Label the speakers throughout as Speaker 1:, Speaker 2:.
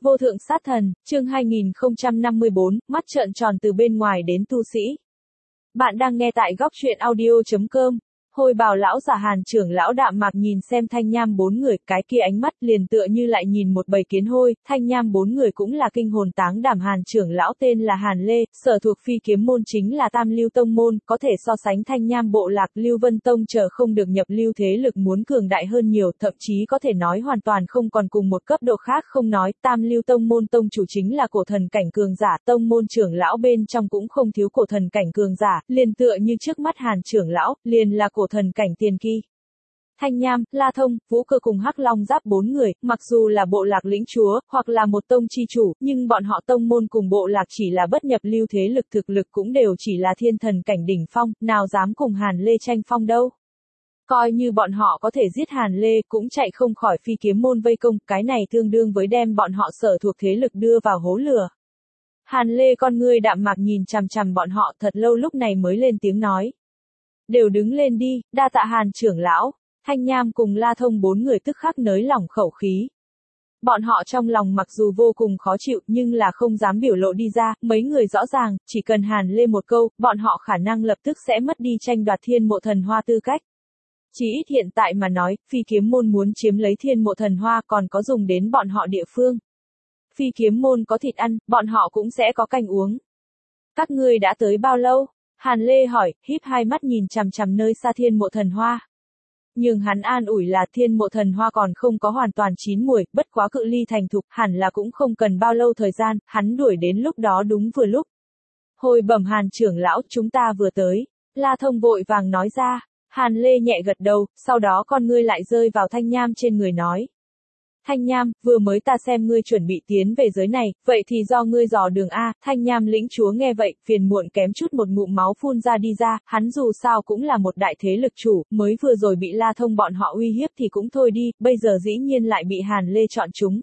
Speaker 1: Vô thượng sát thần, chương 2054, mắt trợn tròn từ bên ngoài đến tu sĩ. Bạn đang nghe tại góc truyện audio.com. Hồi bảo lão giả Hàn trưởng lão đạm mạc nhìn xem Thanh Nham bốn người, cái kia ánh mắt liền tựa như lại nhìn một bầy kiến hôi. Thanh Nham bốn người cũng là kinh hồn táng đảm. Hàn trưởng lão tên là Hàn Lê, sở thuộc phi kiếm môn chính là Tam Lưu Tông môn, có thể so sánh Thanh Nham bộ lạc Lưu Vân Tông chờ không được nhập lưu thế lực muốn cường đại hơn nhiều, thậm chí có thể nói hoàn toàn không còn cùng một cấp độ khác. Không nói, Tam Lưu Tông môn tông chủ chính là cổ thần cảnh cường giả, tông môn trưởng lão bên trong cũng không thiếu cổ thần cảnh cường giả, liền tựa như trước mắt Hàn trưởng lão, liền là cổ thần cảnh tiền kỳ. Thanh Nham, La Thông, Vũ Cơ cùng Hắc Long Giáp bốn người, mặc dù là bộ lạc lĩnh chúa, hoặc là một tông chi chủ, nhưng bọn họ tông môn cùng bộ lạc chỉ là bất nhập lưu thế lực, thực lực cũng đều chỉ là thiên thần cảnh đỉnh phong, nào dám cùng Hàn Lê tranh phong đâu. Coi như bọn họ có thể giết Hàn Lê, cũng chạy không khỏi phi kiếm môn vây công, cái này tương đương với đem bọn họ sở thuộc thế lực đưa vào hố lửa. Hàn Lê con ngươi đạm mạc nhìn chằm chằm bọn họ thật lâu, lúc này mới lên tiếng nói. Đều đứng lên đi, đa tạ Hàn trưởng lão. Thanh Nham cùng La Thông bốn người tức khắc nới lỏng khẩu khí. Bọn họ trong lòng mặc dù vô cùng khó chịu nhưng là không dám biểu lộ đi ra, mấy người rõ ràng, chỉ cần Hàn Lê một câu, bọn họ khả năng lập tức sẽ mất đi tranh đoạt thiên mộ thần hoa tư cách. Chỉ ít hiện tại mà nói, phi kiếm môn muốn chiếm lấy thiên mộ thần hoa còn có dùng đến bọn họ địa phương. Phi kiếm môn có thịt ăn, bọn họ cũng sẽ có canh uống. Các ngươi đã tới bao lâu? Hàn Lê hỏi, híp hai mắt nhìn chằm chằm nơi xa thiên mộ thần hoa. Nhưng hắn an ủi là thiên mộ thần hoa còn không có hoàn toàn chín muồi, bất quá cự ly thành thục, hẳn là cũng không cần bao lâu thời gian, hắn đuổi đến lúc đó đúng vừa lúc. Hồi bẩm Hàn trưởng lão, chúng ta vừa tới. La Thông vội vàng nói ra. Hàn Lê nhẹ gật đầu, sau đó con ngươi lại rơi vào Thanh Nham trên người nói. Thanh Nham, vừa mới ta xem ngươi chuẩn bị tiến về giới này, vậy thì do ngươi dò đường A. Thanh Nham lĩnh chúa nghe vậy, phiền muộn kém chút một ngụm máu phun ra đi ra, hắn dù sao cũng là một đại thế lực chủ, mới vừa rồi bị La Thông bọn họ uy hiếp thì cũng thôi đi, bây giờ dĩ nhiên lại bị Hàn Lê chọn chúng.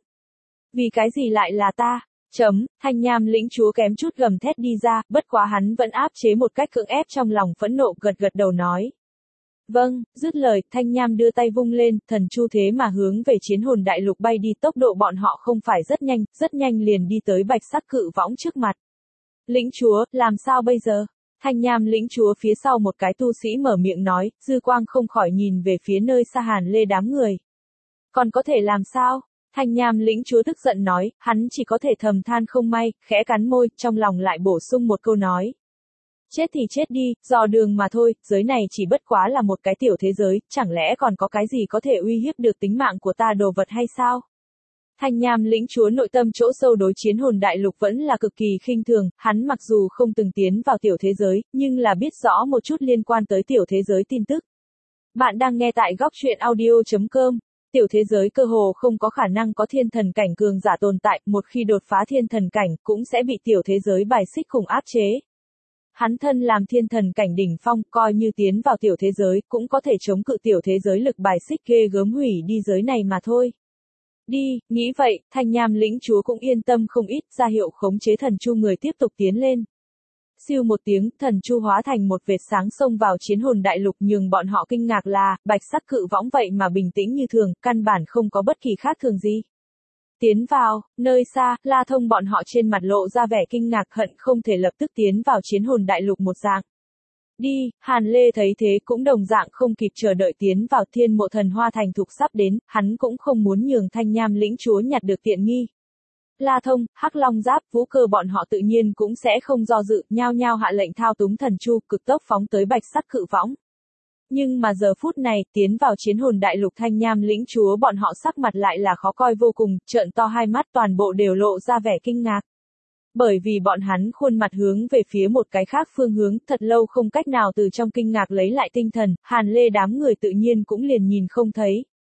Speaker 1: Vì cái gì lại là ta? Thanh Nham lĩnh chúa kém chút gầm thét đi ra, bất quá hắn vẫn áp chế một cách cưỡng ép trong lòng phẫn nộ, gật gật đầu nói. Vâng, dứt lời, Thanh Nham đưa tay vung lên, thần chu thế mà hướng về chiến hồn đại lục bay đi, tốc độ bọn họ không phải rất nhanh liền đi tới bạch sắc cự võng trước mặt. Lĩnh chúa, làm sao bây giờ? Thanh Nham lĩnh chúa phía sau một cái tu sĩ mở miệng nói, dư quang không khỏi nhìn về phía nơi xa Hàn Lê đám người. Còn có thể làm sao? Thanh Nham lĩnh chúa tức giận nói, hắn chỉ có thể thầm than không may, khẽ cắn môi, trong lòng lại bổ sung một câu nói. Chết thì chết đi, dò đường mà thôi, giới này chỉ bất quá là một cái tiểu thế giới, chẳng lẽ còn có cái gì có thể uy hiếp được tính mạng của ta đồ vật hay sao? Thanh Nham lĩnh chúa nội tâm chỗ sâu đối chiến hồn đại lục vẫn là cực kỳ khinh thường, hắn mặc dù không từng tiến vào tiểu thế giới, nhưng là biết rõ một chút liên quan tới tiểu thế giới tin tức. Bạn đang nghe tại góc truyện audio.com. Tiểu thế giới cơ hồ không có khả năng có thiên thần cảnh cường giả tồn tại, một khi đột phá thiên thần cảnh, cũng sẽ bị tiểu thế giới bài xích cùng áp chế. Hắn thân làm thiên thần cảnh đỉnh phong, coi như tiến vào tiểu thế giới, cũng có thể chống cự tiểu thế giới lực bài xích ghê gớm hủy đi giới này mà thôi. Đi, nghĩ vậy, Thanh Nham lĩnh chúa cũng yên tâm không ít, ra hiệu khống chế thần chu người tiếp tục tiến lên. Siêu một tiếng, thần chu hóa thành một vệt sáng xông vào chiến hồn đại lục, nhưng bọn họ kinh ngạc là, bạch sắc cự võng vậy mà bình tĩnh như thường, căn bản không có bất kỳ khác thường gì. Tiến vào, nơi xa, La Thông bọn họ trên mặt lộ ra vẻ kinh ngạc, hận không thể lập tức tiến vào chiến hồn đại lục một dạng. Đi, Hàn Lê thấy thế cũng đồng dạng không kịp chờ đợi tiến vào thiên mộ thần hoa thành thục sắp đến, hắn cũng không muốn nhường Thanh Nham lĩnh chúa nhặt được tiện nghi. La Thông, Hắc Long Giáp, Vũ Cơ bọn họ tự nhiên cũng sẽ không do dự, nhao nhao hạ lệnh thao túng thần chu, cực tốc phóng tới bạch sắc cự võng. Nhưng mà giờ phút này, tiến vào chiến hồn đại lục Thanh Nham lĩnh chúa bọn họ sắc mặt lại là khó coi vô cùng, trợn to hai mắt toàn bộ đều lộ ra vẻ kinh ngạc. Bởi vì bọn hắn khuôn mặt hướng về phía một cái khác phương hướng, thật lâu không cách nào từ trong kinh ngạc lấy lại tinh thần, Hàn Lê đám người tự nhiên cũng liền nhìn không thấy.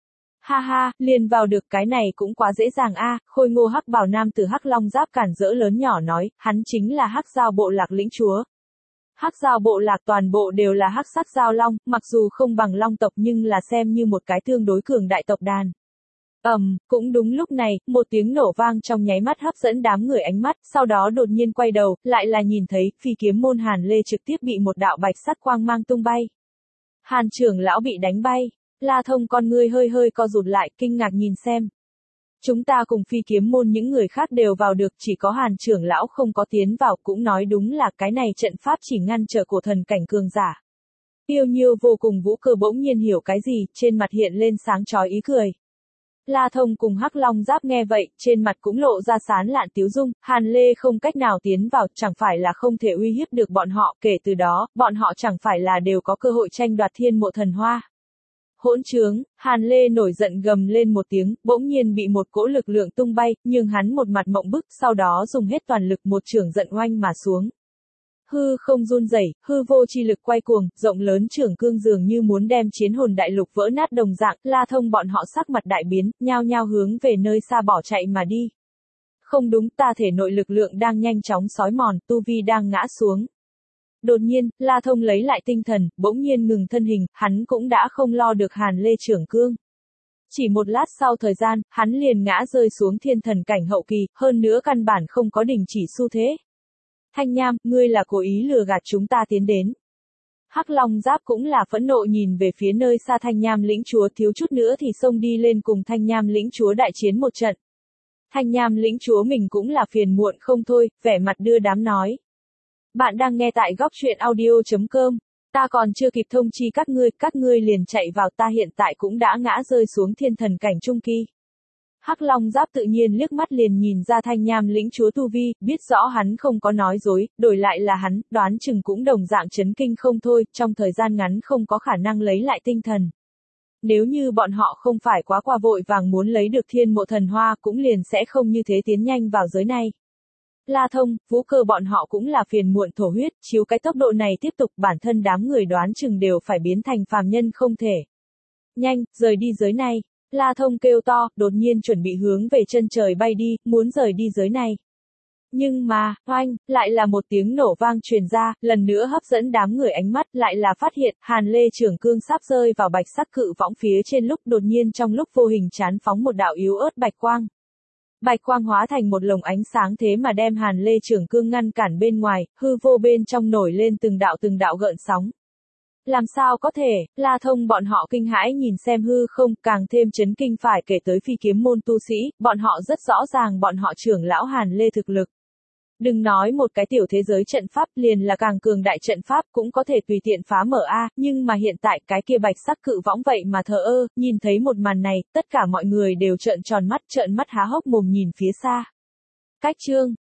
Speaker 1: Ha ha, liền vào được, cái này cũng quá dễ dàng a. Khôi ngô hắc bào nam từ Hắc Long Giáp cản rỡ lớn nhỏ nói, hắn chính là Hắc Giao bộ lạc lĩnh chúa. Hắc Giao bộ lạc toàn bộ đều là hắc sắc giao long, mặc dù không bằng long tộc nhưng là xem như một cái tương đối cường đại tộc đàn. Cũng đúng lúc này, một tiếng nổ vang trong nháy mắt hấp dẫn đám người ánh mắt, sau đó đột nhiên quay đầu, lại là nhìn thấy, phi kiếm môn Hàn Lê trực tiếp bị một đạo bạch sắc quang mang tung bay. Hàn trưởng lão bị đánh bay, La Thông con ngươi hơi hơi co rụt lại, kinh ngạc nhìn xem. Chúng ta cùng Phi Kiếm môn những người khác đều vào được, chỉ có Hàn trưởng lão không có tiến vào, cũng nói đúng là cái này trận pháp chỉ ngăn trở cổ thần cảnh cường giả. Yêu Nhiêu vô cùng Vũ Cơ bỗng nhiên hiểu cái gì, trên mặt hiện lên sáng chói ý cười. La Thông cùng Hắc Long Giáp nghe vậy, trên mặt cũng lộ ra sán lạn tiếu dung, Hàn Lê không cách nào tiến vào, chẳng phải là không thể uy hiếp được bọn họ, kể từ đó, bọn họ chẳng phải là đều có cơ hội tranh đoạt Thiên Mộ Thần Hoa. Hỗn trướng, Hàn Lê nổi giận gầm lên một tiếng, bỗng nhiên bị một cỗ lực lượng tung bay, nhưng hắn một mặt mộng bức, sau đó dùng hết toàn lực một chưởng giận oanh mà xuống. Hư không run rẩy, hư vô chi lực quay cuồng, rộng lớn trưởng cương dường như muốn đem chiến hồn đại lục vỡ nát đồng dạng, La Thông bọn họ sắc mặt đại biến, nhao nhao hướng về nơi xa bỏ chạy mà đi. Không đúng, ta thể nội lực lượng đang nhanh chóng xói mòn, tu vi đang ngã xuống. Đột nhiên, La Thông lấy lại tinh thần, bỗng nhiên ngừng thân hình, hắn cũng đã không lo được Hàn Lê trưởng cương. Chỉ một lát sau thời gian, hắn liền ngã rơi xuống thiên thần cảnh hậu kỳ, hơn nữa căn bản không có đình chỉ xu thế. Thanh Nham, ngươi là cố ý lừa gạt chúng ta tiến đến. Hắc Long Giáp cũng là phẫn nộ nhìn về phía nơi xa Thanh Nham lĩnh chúa, thiếu chút nữa thì xông đi lên cùng Thanh Nham lĩnh chúa đại chiến một trận. Thanh Nham lĩnh chúa mình cũng là phiền muộn không thôi, vẻ mặt đưa đám nói. Bạn đang nghe tại góc truyện audio.com. Ta còn chưa kịp thông chi các ngươi liền chạy vào, ta hiện tại cũng đã ngã rơi xuống thiên thần cảnh trung kỳ. Hắc Long Giáp tự nhiên liếc mắt liền nhìn ra Thanh Nham lĩnh chúa tu vi, biết rõ hắn không có nói dối, đổi lại là hắn, đoán chừng cũng đồng dạng chấn kinh không thôi, trong thời gian ngắn không có khả năng lấy lại tinh thần. Nếu như bọn họ không phải quá qua vội vàng muốn lấy được Thiên Mộ Thần Hoa, cũng liền sẽ không như thế tiến nhanh vào giới này. La Thông, Vũ Cơ bọn họ cũng là phiền muộn thổ huyết, chiếu cái tốc độ này tiếp tục bản thân đám người đoán chừng đều phải biến thành phàm nhân không thể. Nhanh, rời đi giới này. La Thông kêu to, đột nhiên chuẩn bị hướng về chân trời bay đi, muốn rời đi giới này. Nhưng mà, oanh, lại là một tiếng nổ vang truyền ra, lần nữa hấp dẫn đám người ánh mắt, lại là phát hiện, Hàn Lê trưởng cương sắp rơi vào bạch sắc cự võng phía trên lúc đột nhiên trong lúc vô hình chán phóng một đạo yếu ớt bạch quang. Bạch quang hóa thành một lồng ánh sáng thế mà đem Hàn Lê trưởng cương ngăn cản bên ngoài, hư vô bên trong nổi lên từng đạo gợn sóng. Làm sao có thể, La Thông bọn họ kinh hãi nhìn xem hư không, càng thêm chấn kinh phải kể tới Phi Kiếm môn tu sĩ, bọn họ rất rõ ràng bọn họ trưởng lão Hàn Lê thực lực. Đừng nói một cái tiểu thế giới trận pháp, liền là càng cường đại trận pháp cũng có thể tùy tiện phá mở nhưng mà hiện tại cái kia bạch sắc cự võng vậy mà thờ ơ, nhìn thấy một màn này, tất cả mọi người đều trợn tròn mắt, trợn mắt há hốc mồm nhìn phía xa. Cách chương